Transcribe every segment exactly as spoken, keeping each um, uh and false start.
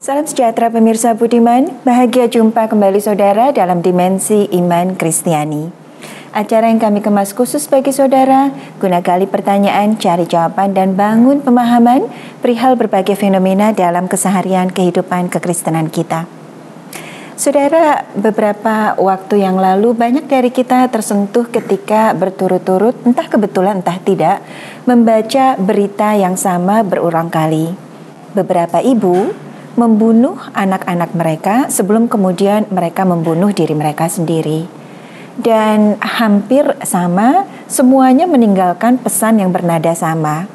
Salam sejahtera pemirsa budiman, bahagia jumpa kembali saudara dalam Dimensi Iman Kristiani. Acara yang kami kemas khusus bagi saudara, guna gali pertanyaan, cari jawaban dan bangun pemahaman perihal berbagai fenomena dalam keseharian kehidupan kekristenan kita. Saudara, beberapa waktu yang lalu banyak dari kita tersentuh ketika berturut-turut, entah kebetulan entah tidak, membaca berita yang sama berulang kali. Beberapa ibu membunuh anak-anak mereka sebelum kemudian mereka membunuh diri mereka sendiri. Dan hampir sama, semuanya meninggalkan pesan yang bernada sama.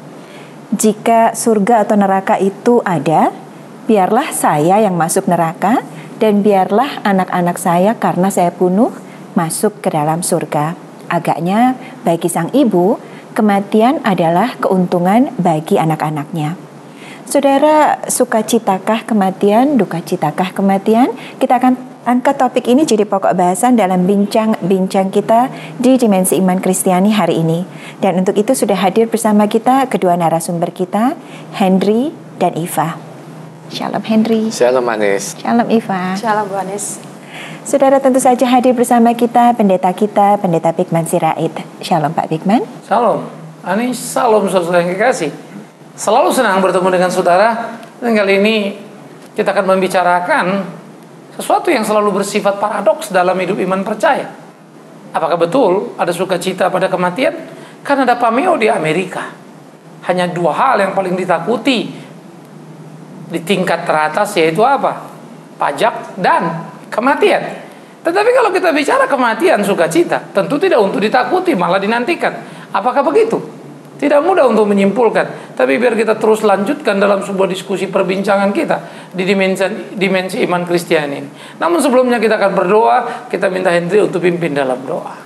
Jika surga atau neraka itu ada, biarlah saya yang masuk neraka dan biarlah anak-anak saya karena saya bunuh masuk ke dalam surga. Agaknya bagi sang ibu, kematian adalah keuntungan bagi anak-anaknya. Saudara, sukacitakah kematian, dukacitakah kematian? Kita akan angkat topik ini jadi pokok bahasan dalam bincang-bincang kita di Dimensi Iman Kristiani hari ini. Dan untuk itu sudah hadir bersama kita kedua narasumber kita, Henry dan Iva. Shalom Henry. Shalom Anis. Shalom Iva. Shalom Bu Anis. Saudara, tentu saja hadir bersama kita pendeta kita, Pendeta Bigman Sirait. Shalom Pak Bigman. Shalom Anis, salam saudara yang kekasih. Selalu senang bertemu dengan saudara. Dan kali ini kita akan membicarakan sesuatu yang selalu bersifat paradoks dalam hidup iman percaya. Apakah betul ada sukacita pada kematian? Karena ada pameo di Amerika. Hanya dua hal yang paling ditakuti di tingkat teratas, yaitu apa? Pajak dan kematian. Tetapi kalau kita bicara kematian sukacita, tentu tidak untuk ditakuti, malah dinantikan. Apakah begitu? Tidak mudah untuk menyimpulkan, tapi biar kita terus lanjutkan dalam sebuah diskusi perbincangan kita di dimensi, dimensi iman Kristiani. Namun sebelumnya kita akan berdoa, kita minta Henry untuk pimpin dalam doa.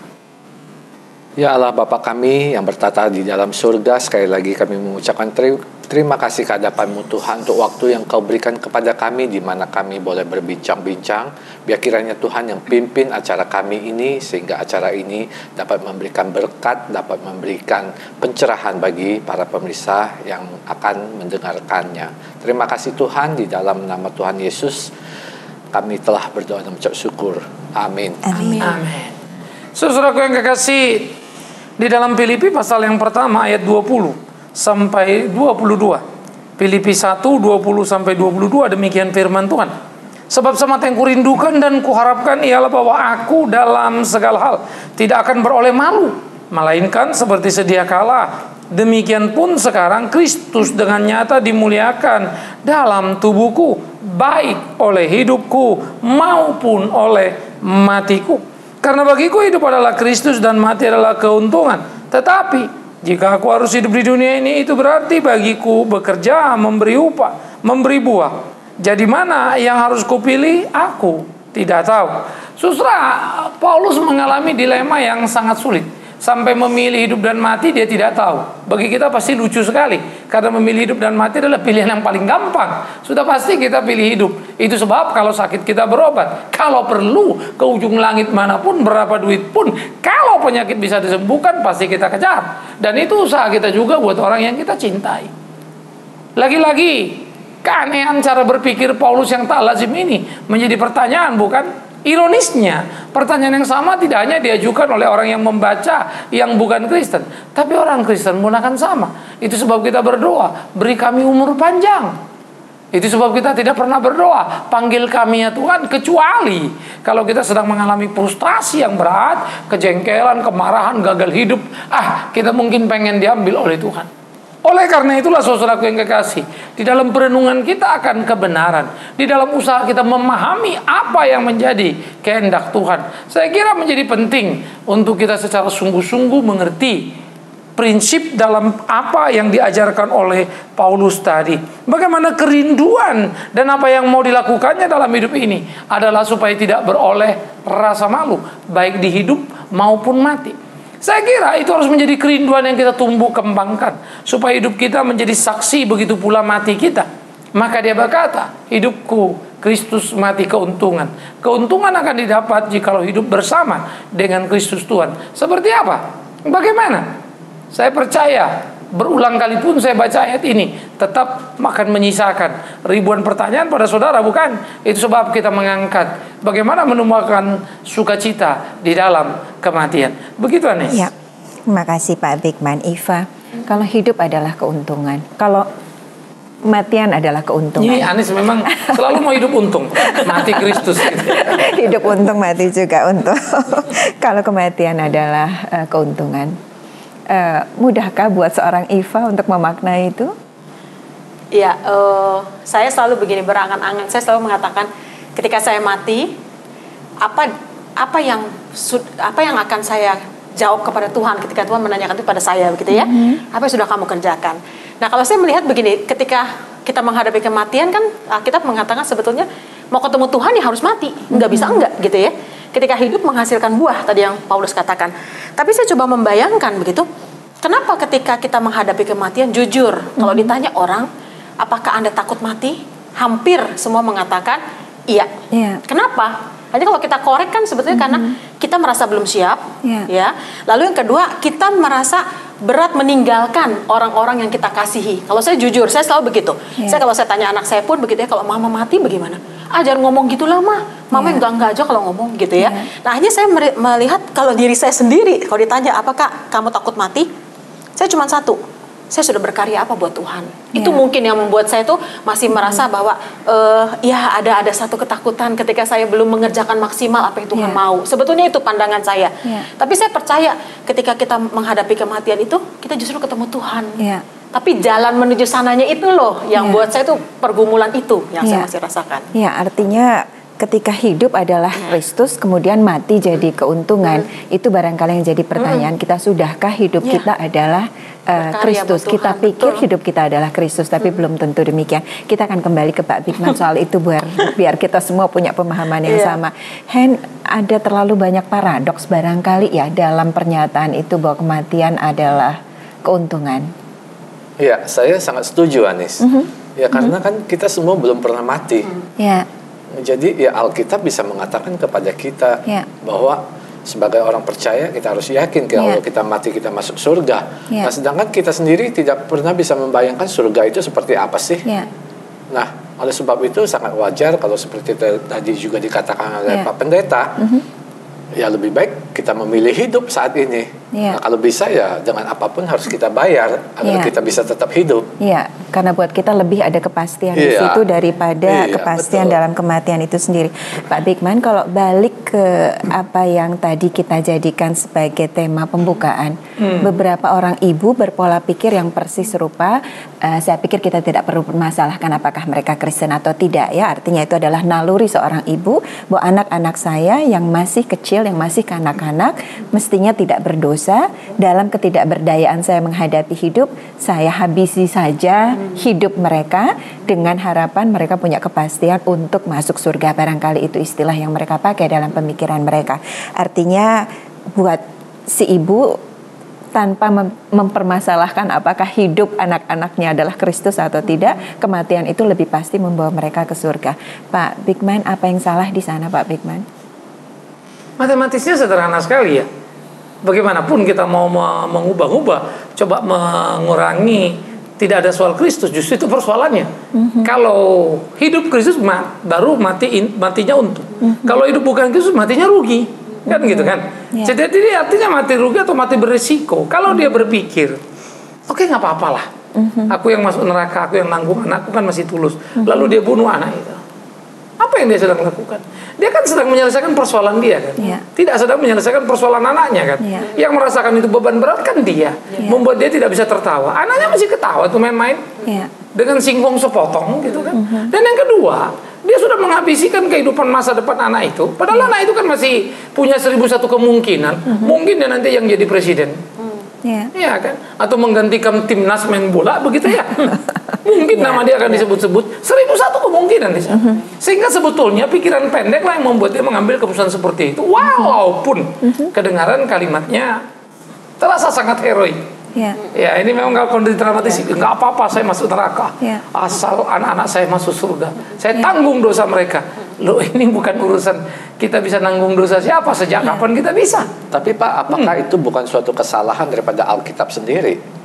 Ya Allah Bapa kami yang bertata di dalam surga, sekali lagi kami mengucapkan ter terima kasih kehadapan-Mu Tuhan untuk waktu yang Kau berikan kepada kami di mana kami boleh berbincang-bincang. Biar kiranya Tuhan yang pimpin acara kami ini sehingga acara ini dapat memberikan berkat, dapat memberikan pencerahan bagi para pemirsa yang akan mendengarkannya. Terima kasih Tuhan, di dalam nama Tuhan Yesus kami telah berdoa dan mengucap syukur. Amin. Amin. Amin. Saudaraku yang kekasih, di dalam Filipi pasal yang pertama ayat dua puluh sampai dua puluh dua. Filipi satu dua puluh sampai dua puluh dua, demikian firman Tuhan. Sebab semata yang kurindukan dan kuharapkan ialah bahwa aku dalam segala hal tidak akan beroleh malu, melainkan seperti sedia kala, demikian pun sekarang Kristus dengan nyata dimuliakan dalam tubuhku, baik oleh hidupku maupun oleh matiku. Karena bagiku hidup adalah Kristus dan mati adalah keuntungan. Tetapi jika aku harus hidup di dunia ini, itu berarti bagiku bekerja, memberi upah, memberi buah. Jadi mana yang harus kupilih? Aku tidak tahu. Saudara, Paulus mengalami dilema yang sangat sulit. Sampai memilih hidup dan mati dia tidak tahu. Bagi kita pasti lucu sekali, karena memilih hidup dan mati adalah pilihan yang paling gampang. Sudah pasti kita pilih hidup. Itu sebab kalau sakit kita berobat, kalau perlu ke ujung langit manapun, berapa duit pun, kalau penyakit bisa disembuhkan pasti kita kejar. Dan itu usaha kita juga buat orang yang kita cintai. Lagi-lagi keanehan cara berpikir Paulus yang tak lazim ini menjadi pertanyaan, bukan? Ironisnya, pertanyaan yang sama tidak hanya diajukan oleh orang yang membaca yang bukan Kristen, tapi orang Kristen pun akan sama. Itu sebab kita berdoa, beri kami umur panjang. Itu sebab kita tidak pernah berdoa, panggil kami ya Tuhan, kecuali kalau kita sedang mengalami frustasi yang berat, kejengkelan, kemarahan, gagal hidup. Ah, kita mungkin pengen diambil oleh Tuhan. Oleh karena itulah saudaraku yang kekasih, di dalam perenungan kita akan kebenaran, di dalam usaha kita memahami apa yang menjadi kehendak Tuhan, saya kira menjadi penting untuk kita secara sungguh-sungguh mengerti prinsip dalam apa yang diajarkan oleh Paulus tadi. Bagaimana kerinduan dan apa yang mau dilakukannya dalam hidup ini adalah supaya tidak beroleh rasa malu, baik di hidup maupun mati. Saya kira itu harus menjadi kerinduan yang kita tumbuh kembangkan, supaya hidup kita menjadi saksi, begitu pula mati kita. Maka dia berkata, hidupku Kristus, mati keuntungan. Keuntungan akan didapat jikalau hidup bersama dengan Kristus Tuhan. Seperti apa? Bagaimana? Saya percaya berulang kali pun saya baca ayat ini, tetap akan menyisakan ribuan pertanyaan pada saudara, bukan? Itu sebab kita mengangkat bagaimana menemukan sukacita di dalam kematian. Begitu, Anis. Ya, terima kasih Pak Bigman. Iva, kalau hidup adalah keuntungan, kalau kematian adalah keuntungan. Ini Anis memang selalu mau hidup untung, mati Kristus. Gitu. Hidup untung, mati juga untung. Kalau kematian adalah uh, keuntungan, uh, mudahkah buat seorang Iva untuk memaknai itu? Ya, uh, saya selalu begini, berangan-angan. Saya selalu mengatakan, ketika saya mati, apa apa yang apa yang akan saya jawab kepada Tuhan ketika Tuhan menanyakan itu pada saya, begitu ya? Mm-hmm. Apa yang sudah kamu kerjakan? Nah, kalau saya melihat begini, ketika kita menghadapi kematian kan, kita mengatakan sebetulnya mau ketemu Tuhan ya harus mati, nggak bisa enggak, gitu ya? Ketika hidup menghasilkan buah, tadi yang Paulus katakan. Tapi saya coba membayangkan begitu, kenapa ketika kita menghadapi kematian, jujur, mm-hmm. kalau ditanya orang, apakah Anda takut mati? Hampir semua mengatakan iya. Yeah. Kenapa? Hanya kalau kita korek kan sebetulnya mm-hmm. karena kita merasa belum siap, yeah. ya. Lalu yang kedua, kita merasa berat meninggalkan orang-orang yang kita kasihi. Kalau saya jujur, saya selalu begitu. Yeah. Saya kalau saya tanya anak saya pun begitu ya, kalau mama mati bagaimana? Ah, jangan ngomong gitulah mah. Mama yeah. enggak-enggak aja kalau ngomong gitu ya. Yeah. Nah, akhirnya saya melihat kalau diri saya sendiri, kalau ditanya apakah kamu takut mati? Saya cuma satu. Saya sudah berkarya apa buat Tuhan. Yeah. Itu mungkin yang membuat saya tuh masih merasa bahwa uh, ya ada ada satu ketakutan ketika saya belum mengerjakan maksimal apa yang Tuhan yeah. mau. Sebetulnya itu pandangan saya. Yeah. Tapi saya percaya ketika kita menghadapi kematian itu, kita justru ketemu Tuhan. Yeah. Tapi jalan menuju sananya itu loh yang yeah. buat saya tuh pergumulan itu yang yeah. saya masih rasakan. Ya, yeah, artinya ketika hidup adalah Kristus, kemudian mati jadi keuntungan. Hmm. Itu barangkali yang jadi pertanyaan hmm. kita, sudahkah hidup yeah. kita adalah uh, Kristus? Kita pikir betul. Hidup kita adalah Kristus, tapi hmm. belum tentu demikian. Kita akan kembali ke Pak Bigman soal itu biar, biar kita semua punya pemahaman yang yeah. sama. Hen, ada terlalu banyak paradoks barangkali ya dalam pernyataan itu bahwa kematian adalah keuntungan. Ya, saya sangat setuju, Anis. Mm-hmm. Ya, karena mm-hmm. kan kita semua belum pernah mati. Ya. Yeah. Jadi ya Alkitab bisa mengatakan kepada kita yeah. bahwa sebagai orang percaya kita harus yakin kalau yeah. kita mati kita masuk surga. Yeah. Nah, sedangkan kita sendiri tidak pernah bisa membayangkan surga itu seperti apa sih. Yeah. Nah, oleh sebab itu sangat wajar kalau seperti tadi juga dikatakan oleh yeah. Pak Pendeta, mm-hmm. ya lebih baik kita memilih hidup saat ini. Yeah. Nah, kalau bisa ya dengan apapun harus kita bayar agar yeah. kita bisa tetap hidup. Iya, yeah. karena buat kita lebih ada kepastian yeah. di situ daripada yeah, kepastian betul. Dalam kematian itu sendiri. Pak Bigman, kalau balik ke apa yang tadi kita jadikan sebagai tema pembukaan, hmm. beberapa orang ibu berpola pikir yang persis serupa. Uh, saya pikir kita tidak perlu permasalahkan apakah mereka Kristen atau tidak ya. Artinya itu adalah naluri seorang ibu bahwa anak-anak saya yang masih kecil, yang masih kanak-kanak mestinya tidak berdosa. Dalam ketidakberdayaan saya menghadapi hidup, saya habisi saja hidup mereka dengan harapan mereka punya kepastian untuk masuk surga. Barangkali itu istilah yang mereka pakai dalam pemikiran mereka. Artinya buat si ibu tanpa mem- mempermasalahkan apakah hidup anak-anaknya adalah Kristus atau tidak, kematian itu lebih pasti membawa mereka ke surga. Pak Bigman, apa yang salah di sana, Pak Bigman? Matematisnya sederhana sekali ya. Bagaimanapun kita mau mengubah-ubah, coba mengurangi, tidak ada soal Kristus, justru itu persoalannya. Mm-hmm. Kalau hidup Kristus baru mati matinya untung. Mm-hmm. Kalau hidup bukan Kristus matinya rugi, mm-hmm. kan gitu kan? Yeah. Jadi artinya mati rugi atau mati berisiko. Kalau mm-hmm. dia berpikir, oke okay, nggak apa-apalah, mm-hmm. aku yang masuk neraka, aku yang nanggung anakku kan masih tulus. Mm-hmm. Lalu dia bunuh anak itu. Apa yang dia sedang lakukan? Dia kan sedang menyelesaikan persoalan dia kan, yeah. tidak sedang menyelesaikan persoalan anaknya kan. Yeah. Yang merasakan itu beban berat kan dia, yeah. membuat dia tidak bisa tertawa. Anaknya masih ketawa tuh main-main yeah. dengan singkong sepotong gitu kan. Mm-hmm. Dan yang kedua, dia sudah menghabiskan kehidupan masa depan anak itu. Padahal yeah. anak itu kan masih punya seribu satu kemungkinan. Mm-hmm. Mungkin dia nanti yang jadi presiden. Iya yeah. kan? Atau menggantikan timnas main bola begitu ya. Mungkin yeah. nama dia akan disebut-sebut. Seribu satu kemungkinan di sana. Mm-hmm. Sehingga sebetulnya pikiran pendek lah yang membuat dia mengambil keputusan seperti itu. Walaupun mm-hmm. kedengaran kalimatnya terasa sangat heroik. Yeah. Ya ini memang kalau didramatis, yeah. nggak apa-apa saya masuk neraka. Yeah. Asal anak-anak saya masuk surga. Saya yeah. tanggung dosa mereka. Loh ini bukan urusan kita bisa nanggung dosa siapa, sejak kapan kita bisa. Tapi Pak, apakah hmm. itu bukan suatu kesalahan daripada Alkitab sendiri?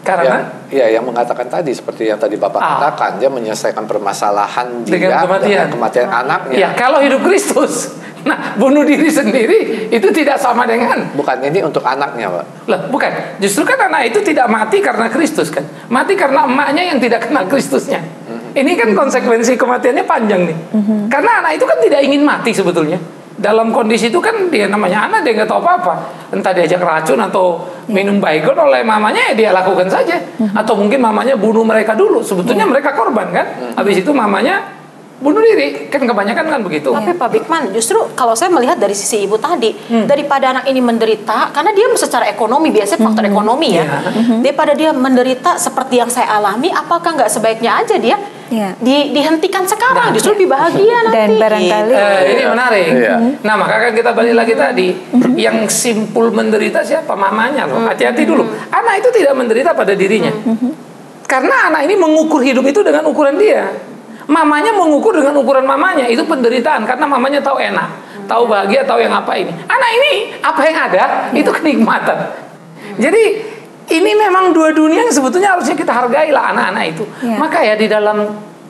Karena ya, ya yang mengatakan tadi seperti yang tadi Bapak ah, katakan, dia menyelesaikan permasalahan dia dengan kematian, dengan kematian anaknya. Ya, kalau hidup Kristus, nah bunuh diri sendiri itu tidak sama dengan. Bukan, ini untuk anaknya, Pak. Lah, bukan. Justru kan anak itu tidak mati karena Kristus kan. Mati karena emaknya yang tidak kenal Kristusnya. Mm-hmm. Ini kan konsekuensi kematiannya panjang nih. Mm-hmm. Karena anak itu kan tidak ingin mati sebetulnya. Dalam kondisi itu kan dia namanya anak, dia nggak tahu apa-apa. Entah diajak racun atau minum baygon oleh mamanya, ya dia lakukan saja. Mm-hmm. Atau mungkin mamanya bunuh mereka dulu. Sebetulnya mm-hmm. mereka korban kan. Mm-hmm. Habis itu mamanya bunuh diri, kan kebanyakan kan begitu. Tapi Pak Bigman, justru kalau saya melihat dari sisi ibu tadi, hmm. daripada anak ini menderita, karena dia secara ekonomi, biasanya faktor hmm. ekonomi ya, yeah. hmm. daripada dia menderita seperti yang saya alami, apakah nggak sebaiknya aja dia yeah. di, dihentikan sekarang, nah, justru lebih bahagia nanti. Dan barangkali eh, ini menarik. Yeah. Nah, maka kan kita balik lagi tadi, hmm. yang simpul menderita siapa? Mamanya loh. Hati-hati dulu. Anak itu tidak menderita pada dirinya, hmm. karena anak ini mengukur hidup itu dengan ukuran dia. Mamanya mengukur dengan ukuran mamanya, itu penderitaan karena mamanya tahu enak, tahu bahagia, tahu yang apa ini. Anak ini apa yang ada itu kenikmatan. Jadi ini memang dua dunia yang sebetulnya harusnya kita hargai lah anak-anak itu. Ya. Maka ya di dalam,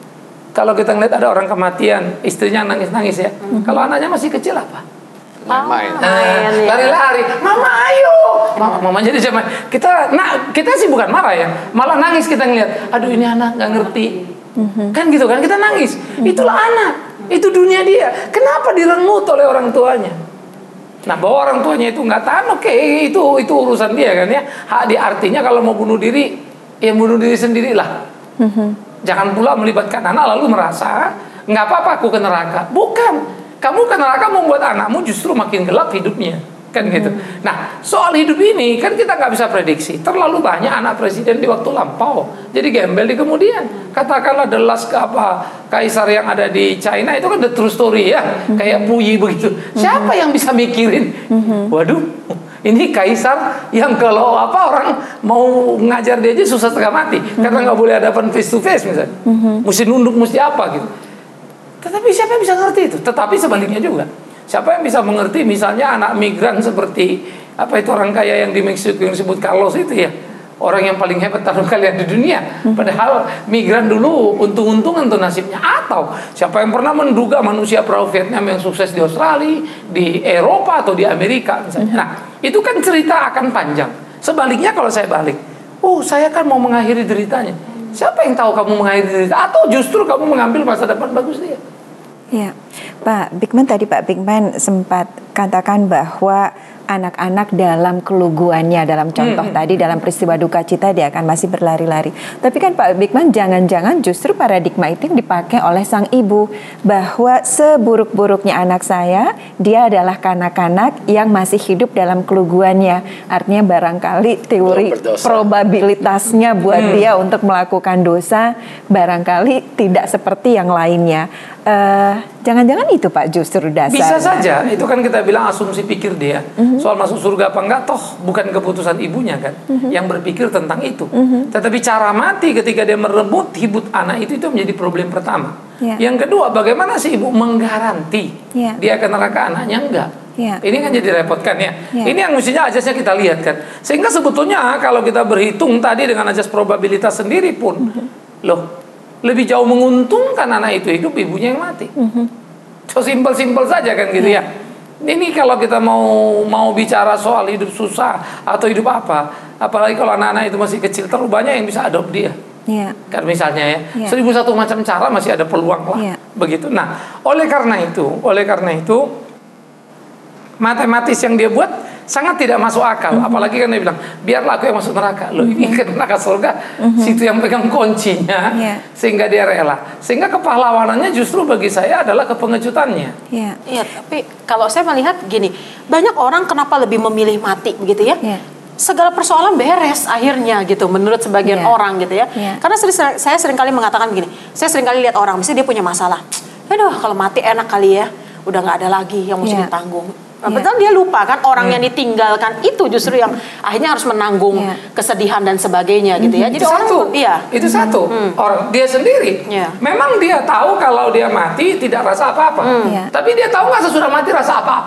kalau kita ngeliat ada orang kematian, istrinya nangis-nangis ya. Mm-hmm. Kalau anaknya masih kecil apa? Main-main. Nah, lari-lari, mama ayo, mama, mama jadi zaman kita, nah kita sih bukan marah ya, malah nangis kita ngeliat, aduh ini anak nggak ngerti. Mm-hmm. Kan gitu kan, kita nangis. Mm-hmm. Itulah anak, itu dunia dia. Kenapa direnggut oleh orang tuanya? Nah, bahwa orang tuanya itu nggak tahan, oke, okay, itu itu urusan dia kan ya. Hak dia, artinya kalau mau bunuh diri, ya bunuh diri sendirilah. Mm-hmm. Jangan pula melibatkan anak lalu merasa nggak apa-apa aku ke neraka. Bukan, kamu ke neraka membuat anakmu justru makin gelap hidupnya. Kan gitu. Hmm. Nah, soal hidup ini kan kita nggak bisa prediksi. Terlalu banyak anak presiden di waktu lampau, jadi gembel di kemudian. Katakanlah the last ke apa kaisar yang ada di China itu kan the true story ya, hmm. kayak Puyi begitu. Siapa hmm. yang bisa mikirin? Hmm. Waduh, ini kaisar yang kalau apa orang mau ngajar dia aja susah setengah mati hmm. karena nggak boleh hadapan face to face misalnya. Hmm. Mesti nunduk, mesti apa gitu. Tetapi siapa yang bisa ngerti itu? Tetapi sebaliknya juga. Siapa yang bisa mengerti misalnya anak migran seperti apa itu orang kaya yang di Meksiko yang disebut Carlos itu ya, orang yang paling hebat taruh kalian di dunia. Padahal migran dulu untung-untungan tuh nasibnya. Atau siapa yang pernah menduga manusia perahu Vietnam yang sukses di Australia, di Eropa atau di Amerika misalnya. Nah, itu kan cerita akan panjang. Sebaliknya kalau saya balik, oh saya kan mau mengakhiri deritanya. Siapa yang tahu kamu mengakhiri derita? Atau justru kamu mengambil masa depan bagus dia? Ya, Pak Bigman, tadi Pak Bigman sempat katakan bahwa anak-anak dalam keluguannya, dalam contoh hmm. tadi dalam peristiwa duka cita dia akan masih berlari-lari. Tapi kan Pak Bigman, jangan-jangan justru paradigma itu yang dipakai oleh sang ibu, bahwa seburuk-buruknya anak saya, dia adalah kanak-kanak yang masih hidup dalam keluguannya. Artinya barangkali teori probabilitasnya buat hmm. dia untuk melakukan dosa barangkali tidak seperti yang lainnya. Uh, jangan-jangan itu Pak justru dasar. Bisa saja, itu kan kita bilang asumsi pikir dia. Mm-hmm. Soal masuk surga apa enggak, toh bukan keputusan ibunya kan, mm-hmm. yang berpikir tentang itu. Mm-hmm. Tetapi cara mati ketika dia merebut hidup anak itu, itu menjadi problem pertama. Yeah. Yang kedua, bagaimana si ibu menggaranti yeah. dia akan neraka anaknya enggak? Yeah. Ini kan jadi repot kan ya. Yeah. Ini yang mestinya ajasnya kita lihat kan. Sehingga sebetulnya kalau kita berhitung tadi dengan ajas probabilitas sendiri pun, mm-hmm. loh, lebih jauh menguntungkan anak itu hidup, ibunya yang mati. Mm-hmm. So simpel-simpel saja kan gitu yeah. ya. Ini kalau kita mau mau bicara soal hidup susah atau hidup apa, apalagi kalau anak-anak itu masih kecil, terlalu banyak yang bisa adopt dia. Yeah. Kan misalnya ya, yeah. seribu satu macam cara masih ada peluang lah. Yeah. Begitu. Nah, oleh karena itu, oleh karena itu matematis yang dia buat sangat tidak masuk akal. Mm-hmm. Apalagi kan dia bilang, biarlah aku yang masuk neraka. Loh, ini ke neraka surga, mm-hmm. situ yang pegang kuncinya, yeah. sehingga dia rela. Sehingga kepahlawanannya justru bagi saya adalah kepengecutannya. Iya, yeah. yeah, tapi kalau saya melihat gini, banyak orang kenapa lebih memilih mati begitu ya? Yeah. Segala persoalan beres akhirnya gitu, menurut sebagian yeah. orang gitu ya. Yeah. Karena sering, saya sering kali mengatakan begini, saya sering kali lihat orang, misalnya dia punya masalah. Aduh, kalau mati enak kali ya, udah nggak ada lagi yang mesti yeah. ditanggung. Nah, yeah. Betul dia lupa kan orang hmm. yang ditinggalkan itu justru yang akhirnya harus menanggung yeah. kesedihan dan sebagainya gitu ya. Jadi itu orang satu, itu, iya. itu satu hmm. orang dia sendiri. Yeah. Memang dia tahu kalau dia mati tidak rasa apa-apa. Hmm. Yeah. Tapi dia tahu nggak sesudah mati rasa apa-apa.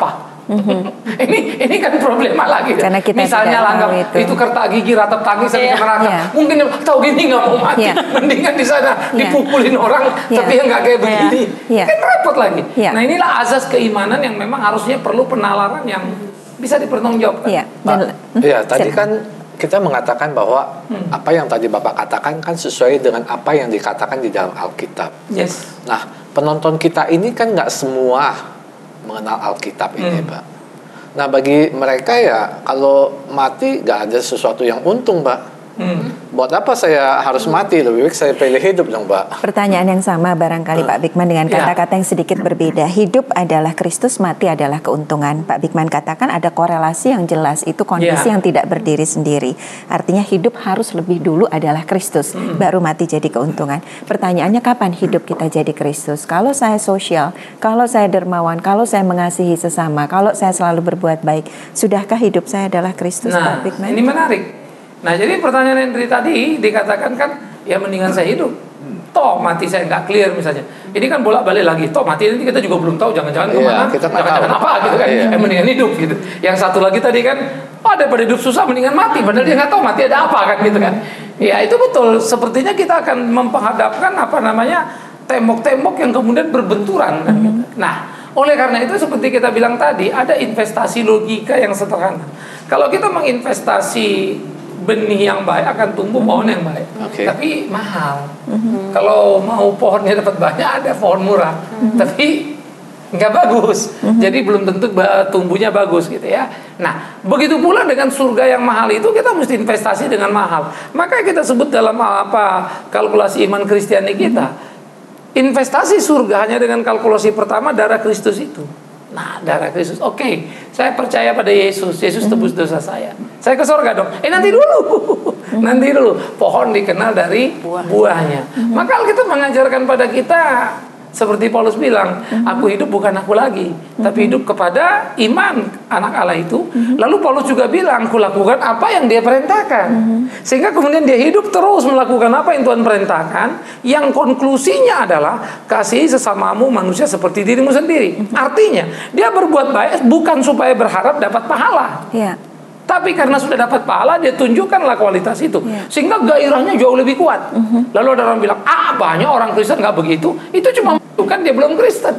Mm-hmm. ini ini kan problema lagi. Karena kita misalnya langgap itu. itu kertak gigi ratap kaki sampai Yeah. ke neraka. Yeah. Mungkin tahu gini nggak mau mati, Yeah. mendingan di sana Yeah. dipukulin orang, Yeah. tapi yang nggak kayak begini. Yeah. Kan repot lagi. Yeah. Nah inilah azas keimanan yang memang harusnya perlu penalaran yang bisa dipertanggungjawabkan. Iya. Pak, Dan- ya tadi silakan. kan kita mengatakan bahwa Hmm. apa yang tadi Bapak katakan kan sesuai dengan apa yang dikatakan di dalam Alkitab. Yes. Nah, penonton kita ini kan nggak semua mengenal Alkitab ini, Hmm. Pak. Nah, bagi mereka ya kalau mati nggak ada sesuatu yang untung, Pak. Hmm. Buat apa saya harus mati? Lebih baik saya pilih hidup dong, Pak. Pertanyaan yang sama barangkali Pak Bigman dengan Ya. kata-kata yang sedikit berbeda. Hidup adalah Kristus, mati adalah keuntungan. Pak Bigman katakan ada korelasi yang jelas, itu kondisi Ya. yang tidak berdiri sendiri. Artinya hidup harus lebih dulu adalah Kristus, Hmm. baru mati jadi keuntungan. Pertanyaannya kapan hidup kita jadi Kristus? Kalau saya sosial, kalau saya dermawan, kalau saya mengasihi sesama, kalau saya selalu berbuat baik, sudahkah hidup saya adalah Kristus, Nah, Pak Bigman? ini menarik. Nah, jadi pertanyaan Henry tadi dikatakan kan, ya mendingan saya hidup. Toh mati saya nggak clear misalnya. Ini kan bolak-balik lagi. Toh mati nanti kita juga belum tahu. Jangan-jangan Iya, kemana, kita nggak jangan-jangan tahu. apa gitu kan. Iya. Eh, mendingan hidup gitu. Yang satu lagi tadi kan, oh daripada hidup susah mendingan mati. Padahal dia nggak tahu mati ada apa kan gitu kan. Ya itu betul. Sepertinya kita akan mempenghadapkan apa namanya tembok-tembok yang kemudian berbenturan kan gitu. Nah, oleh karena itu seperti kita bilang tadi, ada investasi logika yang sederhana. Kalau kita menginvestasi benih yang baik akan tumbuh pohon yang baik, Oke. tapi mahal. Kalau mau pohonnya dapat banyak ada pohon murah, tapi nggak bagus. Jadi belum tentu ba- tumbuhnya bagus gitu ya. Nah, begitu pula dengan surga yang mahal itu kita mesti investasi dengan mahal. Maka kita sebut dalam apa kalkulasi iman Kristiani kita, investasi surga hanya dengan kalkulasi pertama darah Kristus itu. Nah, darah Kristus, oke, saya percaya pada Yesus, Yesus tebus dosa saya. Saya ke surga dong. Eh nanti dulu, nanti dulu. Pohon dikenal dari buahnya. Maka Alkitab mengajarkan pada kita seperti Paulus bilang, aku hidup bukan aku lagi, tapi hidup kepada iman anak Allah itu. Lalu Paulus juga bilang, aku lakukan apa yang dia perintahkan. Sehingga kemudian dia hidup terus melakukan apa yang Tuhan perintahkan, yang konklusinya adalah kasihi sesamamu manusia seperti dirimu sendiri. Artinya, dia berbuat baik bukan supaya berharap dapat pahala. Ya. Tapi karena sudah dapat pahala, dia tunjukkanlah kualitas itu. Ya. Sehingga gairahnya jauh lebih kuat. Lalu ada orang bilang, ah banyak orang Kristen nggak begitu. Itu cuma kan dia belum Kristen.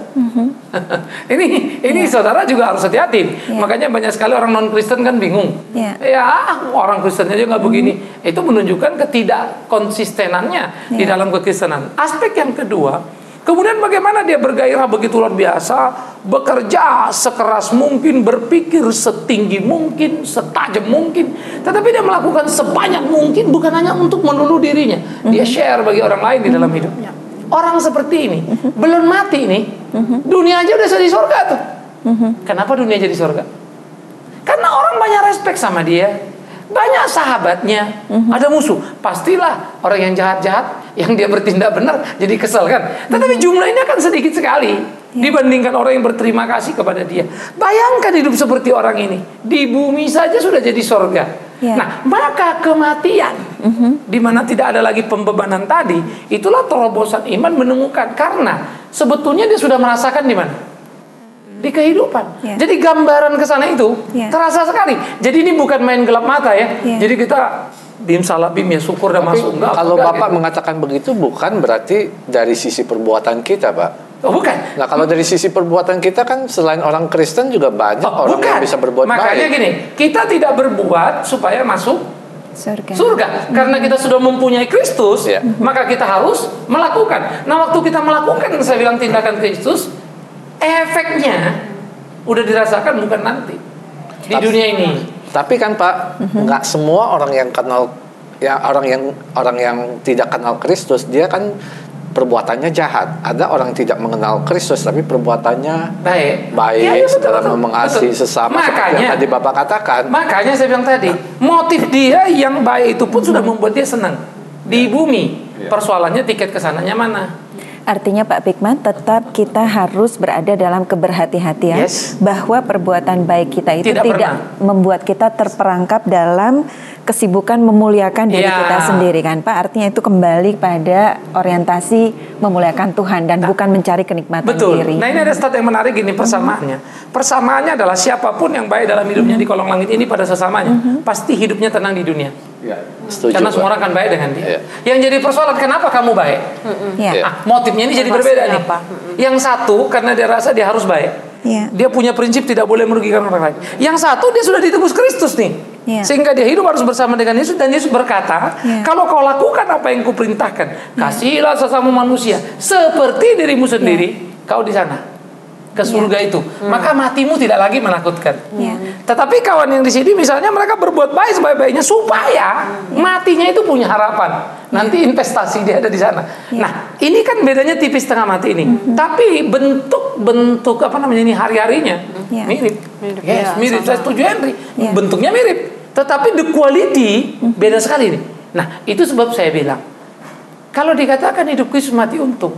ini ini saudara juga harus hati-hati. Ya. Makanya banyak sekali orang non Kristen kan bingung. Ya. Ya orang Kristen aja nggak begini. Itu menunjukkan ketidak konsistenannya di Ya. dalam kekristenan. Aspek yang kedua, kemudian bagaimana dia bergairah begitu luar biasa, bekerja sekeras mungkin, berpikir setinggi mungkin, setajam mungkin, tetapi dia melakukan sebanyak mungkin bukan hanya untuk melulu dirinya, dia share bagi orang lain di dalam hidupnya. Orang seperti ini belum mati nih, dunia aja udah jadi surga tuh. Kenapa dunia jadi surga? Karena orang banyak respect sama dia. Banyak sahabatnya, ada musuh. Pastilah orang yang jahat-jahat, yang dia bertindak benar, jadi kesel kan. Tetapi jumlahnya kan sedikit sekali dibandingkan orang yang berterima kasih kepada dia. Bayangkan hidup seperti orang ini. Di bumi saja sudah jadi surga. Ya. Nah, maka kematian, di mana tidak ada lagi pembebanan tadi, itulah terobosan iman menemukan. Karena sebetulnya dia sudah merasakan di mana? Di kehidupan. Ya. Jadi gambaran ke sana itu Ya. terasa sekali. Jadi ini bukan main gelap mata ya. Ya. Jadi kita bim salah bim ya syukur dan Tapi masuk enggak. kalau enggak, Bapak gitu. mengatakan begitu bukan berarti dari sisi perbuatan kita, Pak. Oh, bukan. Nah, kalau dari sisi perbuatan kita kan selain orang Kristen juga banyak Oh, orang bukan. yang bisa berbuat Makanya baik. gini, kita tidak berbuat supaya masuk Surga. surga. Karena kita sudah mempunyai Kristus, Ya. maka kita harus melakukan. Nah, waktu kita melakukan, saya bilang tindakan Kristus, efeknya udah dirasakan bukan nanti di Tapi- dunia ini. Tapi kan Pak, nggak semua orang yang kenal ya orang yang orang yang tidak kenal Kristus dia kan perbuatannya jahat. Ada orang yang tidak mengenal Kristus tapi perbuatannya Baik. baik Ya, ya, betul, dalam betul. mengasihi Betul. sesama seperti Makanya, yang tadi Bapak katakan. makanya saya bilang tadi, motif dia yang baik itu pun sudah membuat dia senang di bumi. Ya. Persoalannya tiket kesananya mana? Artinya Pak Bigman tetap kita harus berada dalam keberhati-hatian Yes. bahwa perbuatan baik kita itu Tidak tidak, pernah. membuat kita terperangkap dalam kesibukan memuliakan diri Ya. kita sendiri kan Pak. Artinya itu kembali pada orientasi memuliakan Tuhan dan bukan mencari kenikmatan Betul. diri. Nah, ini ada stat yang menarik ini persamaannya. Persamaannya adalah siapapun yang baik dalam hidupnya di kolong langit ini pada sesamanya, pasti hidupnya tenang di dunia. Ya, setuju, Karena Pak. semua orang akan baik dengan dia. Iya. Yang jadi persoalan, kenapa kamu baik? Ya. Iya. Ah, motifnya ini jadi Maksudnya berbeda nih. apa? Yang satu karena dia rasa dia harus baik. Ya. Dia punya prinsip tidak boleh merugikan orang lain. Yang satu dia sudah ditebus Kristus nih. Ya. Sehingga dia hidup harus bersama dengan Yesus, dan Yesus berkata, Ya. kalau kau lakukan apa yang kuperintahkan, kasihilah sesama manusia seperti dirimu sendiri, kau di sana ke surga itu, maka matimu tidak lagi menakutkan. Ya. Tetapi kawan yang di sini misalnya mereka berbuat baik sebaik-baiknya supaya matinya itu punya harapan. Nanti investasi dia ada di sana. Nah, ini kan bedanya tipis setengah mati ini. Tapi bentuk-bentuk apa namanya ini hari-harinya Ya. mirip. Mirip, Yes, ya, mirip. sama. Saya setuju Henry. Ya. Bentuknya mirip. Tetapi the quality beda sekali nih. Nah, itu sebab saya bilang kalau dikatakan hidup Kristus mati untung,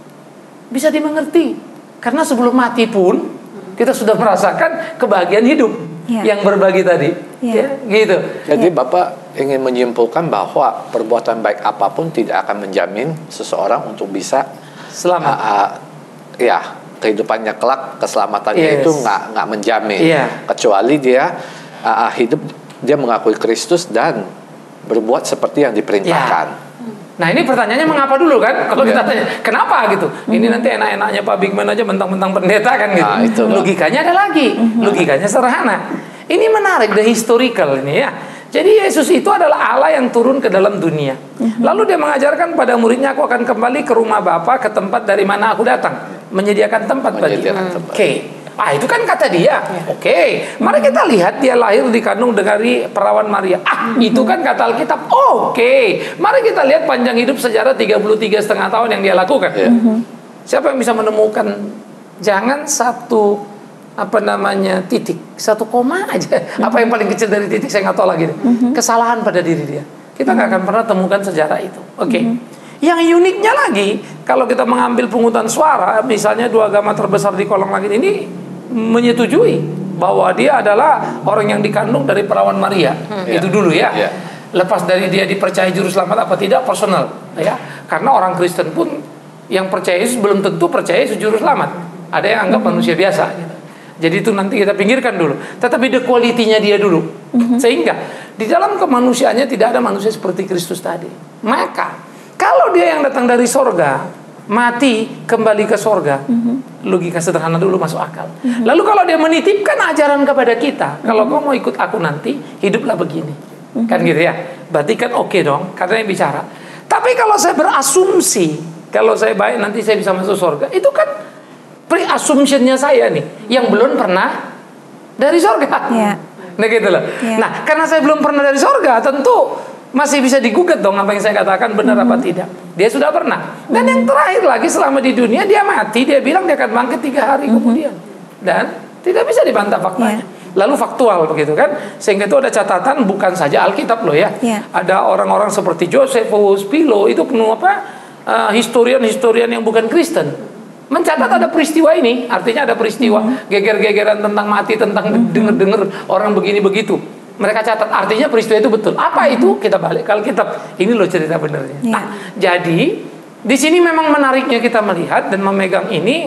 bisa dimengerti. Karena sebelum mati pun kita sudah merasakan kebahagiaan hidup Ya. yang berbagi tadi, Ya. ya, gitu. Jadi Bapak ingin menyimpulkan bahwa perbuatan baik apapun tidak akan menjamin seseorang untuk bisa Selamat. uh, uh, ya kehidupannya kelak, keselamatannya Yes. itu nggak nggak menjamin. Iya. Kecuali dia uh, uh, hidup dia mengakui Kristus dan berbuat seperti yang diperintahkan. Nah, ini pertanyaannya mengapa dulu kan? Kalau kita tanya, kenapa gitu? Ini nanti enak-enaknya Pak Bigman aja mentang-mentang pendeta kan gitu. Nah, itu, Pak. Logikanya ada lagi. Logikanya sederhana. Ini menarik, the historical ini ya. Jadi Yesus itu adalah Allah yang turun ke dalam dunia. Lalu dia mengajarkan pada muridnya, aku akan kembali ke rumah Bapa, ke tempat dari mana aku datang, menyediakan tempat bagi. Menyediakan Oke. tempat. Ah, itu kan kata dia. Oke. Mari kita lihat dia lahir dikandung dari perawan Maria. Ah, itu kan kata Alkitab. Oke. Mari kita lihat panjang hidup sejarah tiga puluh tiga setengah tahun yang dia lakukan. Ya. Siapa yang bisa menemukan, jangan satu apa namanya titik, satu koma aja. Apa yang paling kecil dari titik saya nggak tahu lagi. Kesalahan pada diri dia. Kita nggak akan pernah temukan sejarah itu. Oke. Yang uniknya lagi, kalau kita mengambil pungutan suara, misalnya dua agama terbesar di kolong langit ini menyetujui bahwa dia adalah orang yang dikandung dari perawan Maria. Itu dulu ya. Ya. Lepas dari dia dipercaya juru selamat apa tidak, personal ya. Karena orang Kristen pun yang percaya Yesus belum tentu percaya Yesus juru selamat. Ada yang anggap manusia biasa gitu. Jadi itu nanti kita pinggirkan dulu. Tetapi the quality-nya dia dulu. Sehingga di dalam kemanusiaannya tidak ada manusia seperti Kristus tadi. Maka kalau dia yang datang dari sorga, mati kembali ke sorga, logika sederhana dulu masuk akal. Lalu kalau dia menitipkan ajaran kepada kita, kalau kau mau ikut aku nanti, hiduplah begini, kan gitu ya. Berarti kan oke dong, karena yang bicara. Tapi kalau saya berasumsi, kalau saya baik nanti saya bisa masuk sorga, itu kan pre-assumption-nya saya nih, yang belum pernah dari sorga. Ya. Nah gitu loh. Ya. Nah karena saya belum pernah dari sorga, tentu masih bisa digugat dong apa yang saya katakan benar apa tidak. Dia sudah pernah. Dan yang terakhir lagi, selama di dunia dia mati, dia bilang dia akan bangkit tiga hari kemudian. Dan tidak bisa dibantah faktanya. Lalu faktual begitu kan. Sehingga itu ada catatan, bukan saja Alkitab loh ya. Ya. Ada orang-orang seperti Josephus, Philo, itu penuh apa uh, historian-historian yang bukan Kristen. Mencatat ada peristiwa ini, artinya ada peristiwa geger-gegeran tentang mati, tentang denger-denger orang begini begitu. Mereka catat, artinya peristiwa itu betul. Apa itu? Kita balik kalau kitab. Ini loh cerita benernya. Ya. Nah, jadi di sini memang menariknya kita melihat dan memegang ini,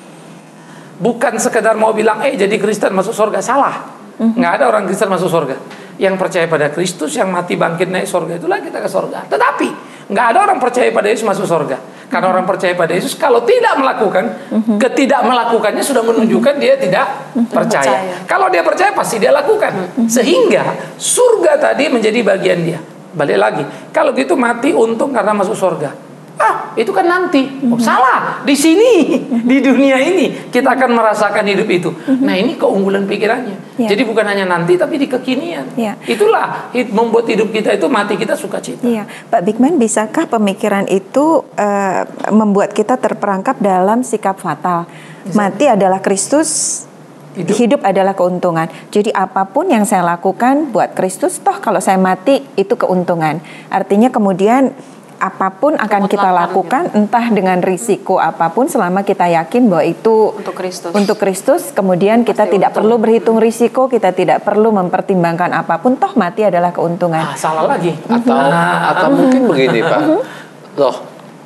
bukan sekedar mau bilang, eh jadi Kristen masuk surga. Salah. Nggak ada orang Kristen masuk surga. Yang percaya pada Kristus, yang mati bangkit naik surga, itulah kita ke surga. Tetapi nggak ada orang percaya pada Yesus masuk surga. Karena orang percaya pada Yesus, kalau tidak melakukan, ketidak melakukannya sudah menunjukkan dia tidak percaya. Percaya. Kalau dia percaya pasti dia lakukan. Sehingga surga tadi menjadi bagian dia. Balik lagi, kalau gitu mati untung karena masuk surga. Ah, itu kan nanti. Oh, salah. Di sini, di dunia ini kita akan merasakan hidup itu. Nah, ini keunggulan pikirannya. Ya. Jadi bukan hanya nanti tapi di kekinian. Ya. Itulah hid- membuat hidup kita itu mati kita sukacita. Iya, Pak Bigman, bisakah pemikiran itu eh, membuat kita terperangkap dalam sikap fatal? Mati adalah Kristus, Hidup. hidup adalah keuntungan. Jadi apapun yang saya lakukan buat Kristus, toh kalau saya mati itu keuntungan. Artinya kemudian apapun akan kita Mutlakkan, lakukan, entah dengan risiko apapun, selama kita yakin bahwa itu Untuk Kristus. untuk Kristus, kemudian kita Pasti tidak untung. perlu berhitung risiko, kita tidak perlu mempertimbangkan apapun, toh mati adalah keuntungan. Ah, salah lagi. Atau Ah. atau mungkin begini Pak. Loh,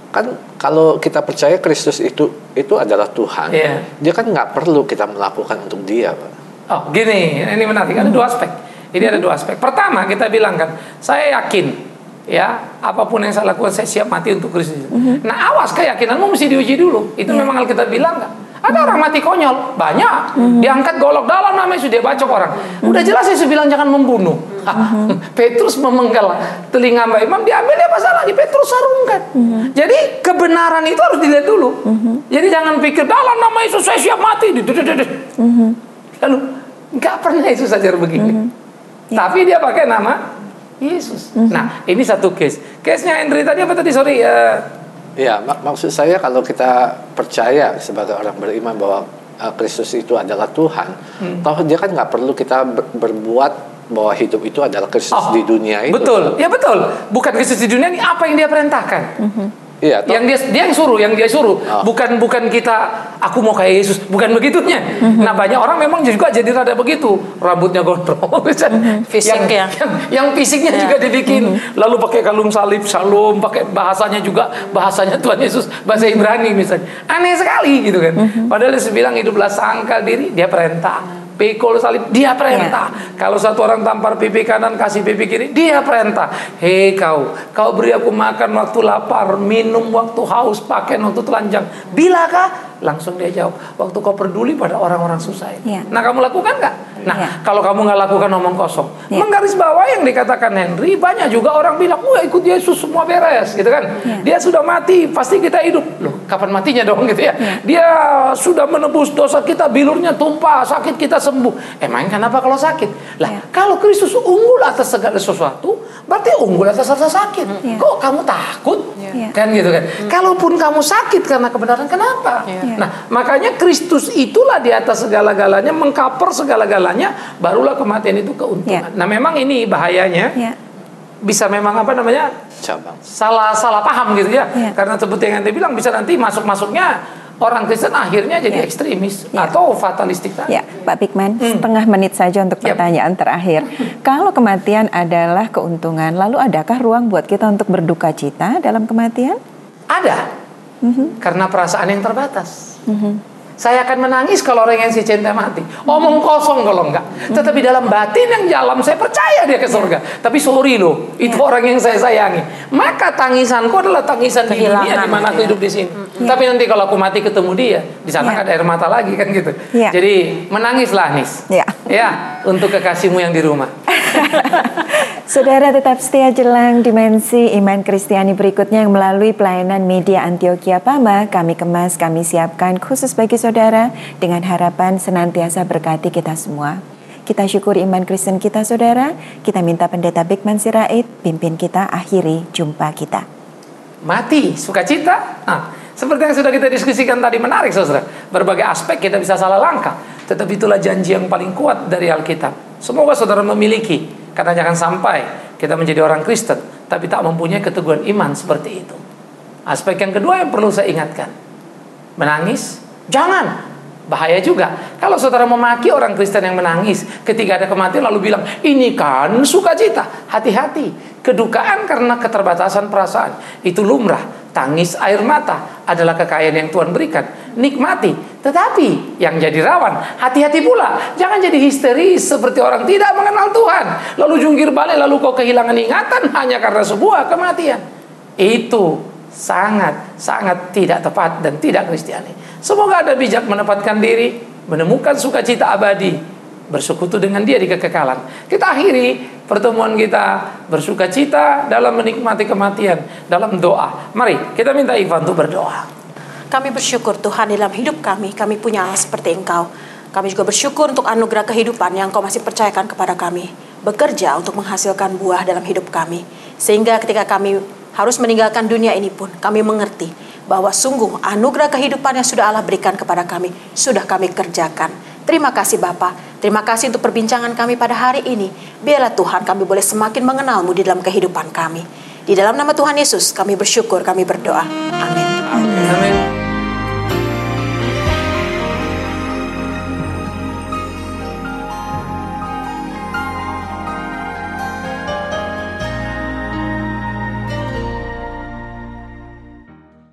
kan kalau kita percaya Kristus itu itu adalah Tuhan, Iya. dia kan nggak perlu kita melakukan untuk dia, Pak. Oh, gini, ini menarik. Ada dua aspek. Ini ada dua aspek. Pertama, kita bilang kan, saya yakin, ya, apapun yang saya lakukan, saya siap mati untuk Kristus. Mm-hmm. Nah, awas, keyakinanmu mesti diuji dulu. Itu yeah. memang Alkitab bilang nggak? Ada mm-hmm. orang mati konyol, banyak. Mm-hmm. Diangkat golok dalam, namanya sudah bacok orang. Mm-hmm. Udah jelas Yesus bilang jangan membunuh. Mm-hmm. Petrus memenggal telinga Mbak Imam, diambil dia pasal lagi, Petrus sarungkan. Mm-hmm. Jadi kebenaran itu harus dilihat dulu. Mm-hmm. Jadi jangan pikir dalam nama Yesus saya siap mati. Mm-hmm. Lalu nggak pernah Yesus ajar begini. Mm-hmm. Yeah. Tapi dia pakai nama Yesus. Mm-hmm. Nah, ini satu case. Case-nya Henry tadi apa tadi? Sorry. Uh, Ya, mak maksud saya kalau kita percaya sebagai orang beriman bahwa uh, Kristus itu adalah Tuhan, hmm. toh dia kan nggak perlu kita ber berbuat bahwa hidup itu adalah Kristus oh, di dunia itu. Betul, ya betul. Bukan Kristus di dunia ini apa yang dia perintahkan? Mm-hmm. Iya, yang dia dia yang suruh, yang dia suruh, oh. bukan bukan kita. Aku mau kayak Yesus, bukan begitunya. Mm-hmm. Nah banyak orang memang juga jadi rada begitu, rambutnya gondrong, mm-hmm. fisik yang, ya. yang yang fisiknya yeah. juga dibikin, mm-hmm. lalu pakai kalung salib, shalom, pakai bahasanya juga bahasanya Tuhan Yesus, bahasa Ibrani misalnya, aneh sekali gitu kan. Mm-hmm. Padahal dia bilang hiduplah sangkal diri, dia perintah. Pikul salib, dia perintah. Yeah. Kalau satu orang tampar pipi kanan, kasih pipi kiri, dia perintah. Hei kau, kau beri aku makan waktu lapar, minum waktu haus, pakaian waktu telanjang. Bilakah? Langsung dia jawab, waktu kau peduli pada orang-orang susah ini. Yeah. Nah kamu lakukan nggak? Nah yeah. kalau kamu nggak lakukan omong kosong. Yeah. Menggaris bawah yang dikatakan Henry, banyak juga orang bilang, wah ikut Yesus semua beres, gitu kan? Yeah. Dia sudah mati, pasti kita hidup. Loh, kapan matinya dong gitu ya? Yeah. Dia sudah menebus dosa kita, bilurnya tumpah, sakit kita sembuh. Emang kenapa kalau sakit? Lah, yeah. kalau Kristus unggul atas segala sesuatu, berarti unggul atas rasa sakit. Yeah. Kok kamu takut? Yeah. Kan gitu kan? Mm. Kalaupun kamu sakit karena kebenaran, kenapa? Yeah. Nah, makanya Kristus itulah di atas segala-galanya, mengcover segala-galanya, barulah kematian itu keuntungan. Yeah. Nah, memang ini bahayanya. Yeah. Bisa memang apa namanya? Cabang. Salah salah paham gitu ya. Yeah. Karena seperti yang nanti bilang bisa nanti masuk-masuknya orang Kristen akhirnya jadi yeah. ekstremis yeah. atau fatalistik tadi. Ya, Pak Bigman, hmm. setengah menit saja untuk pertanyaan yep. terakhir. Kalau kematian adalah keuntungan, lalu adakah ruang buat kita untuk berduka cita dalam kematian? Ada. Mm-hmm. Karena perasaan yang terbatas. Mm-hmm. Saya akan menangis kalau orang yang saya cinta mati. Omong kosong kalau enggak. Tetapi dalam batin yang dalam saya percaya dia ke surga. Yeah. Tapi sorry loh, itu yeah. orang yang saya sayangi. Maka tangisanku adalah tangisan di dunia di mana aku hidup di sini. Yeah. Tapi nanti kalau aku mati ketemu dia, di sana yeah. ada air mata lagi kan gitu. Yeah. Jadi menangislah Nis. Yeah. Ya, untuk kekasihmu yang di rumah. Saudara tetap setia jelang dimensi iman Kristiani berikutnya yang melalui pelayanan media Antioquia Pama kami kemas, kami siapkan khusus bagi saudara dengan harapan senantiasa berkati kita semua. Kita syukuri iman Kristen kita saudara, kita minta Pendeta Bigman Sirait pimpin kita akhiri jumpa kita. Mati, sukacita. Nah, seperti yang sudah kita diskusikan tadi menarik saudara. Berbagai aspek kita bisa salah langkah, tetapi itulah janji yang paling kuat dari Alkitab. Semoga saudara memiliki. Karena jangan sampai kita menjadi orang Kristen tapi tak mempunyai keteguhan iman seperti itu. Aspek yang kedua yang perlu saya ingatkan, menangis jangan, bahaya juga. Kalau saudara memaki orang Kristen yang menangis ketika ada kematian lalu bilang ini kan sukacita, hati-hati. Kedukaan karena keterbatasan perasaan itu lumrah. Tangis air mata adalah kekayaan yang Tuhan berikan. Nikmati. Tetapi yang jadi rawan, hati-hati pula. Jangan jadi histeris seperti orang tidak mengenal Tuhan. Lalu jungkir balik, lalu kau kehilangan ingatan hanya karena sebuah kematian. Itu sangat-sangat tidak tepat dan tidak Kristiani. Semoga Anda bijak menempatkan diri, menemukan sukacita abadi, bersekutu dengan Dia di kekekalan. Kita akhiri pertemuan kita bersukacita dalam menikmati kematian, dalam doa. Mari kita minta Ivan untuk berdoa. Kami bersyukur Tuhan dalam hidup kami, kami punya Allah seperti Engkau. Kami juga bersyukur untuk anugerah kehidupan yang Engkau masih percayakan kepada kami. Bekerja untuk menghasilkan buah dalam hidup kami. Sehingga ketika kami harus meninggalkan dunia ini pun, kami mengerti bahwa sungguh anugerah kehidupan yang sudah Allah berikan kepada kami, sudah kami kerjakan. Terima kasih Bapa. Terima kasih untuk perbincangan kami pada hari ini. Biarlah Tuhan kami boleh semakin mengenal-Mu di dalam kehidupan kami. Di dalam nama Tuhan Yesus kami bersyukur, kami berdoa. Amin. Amin.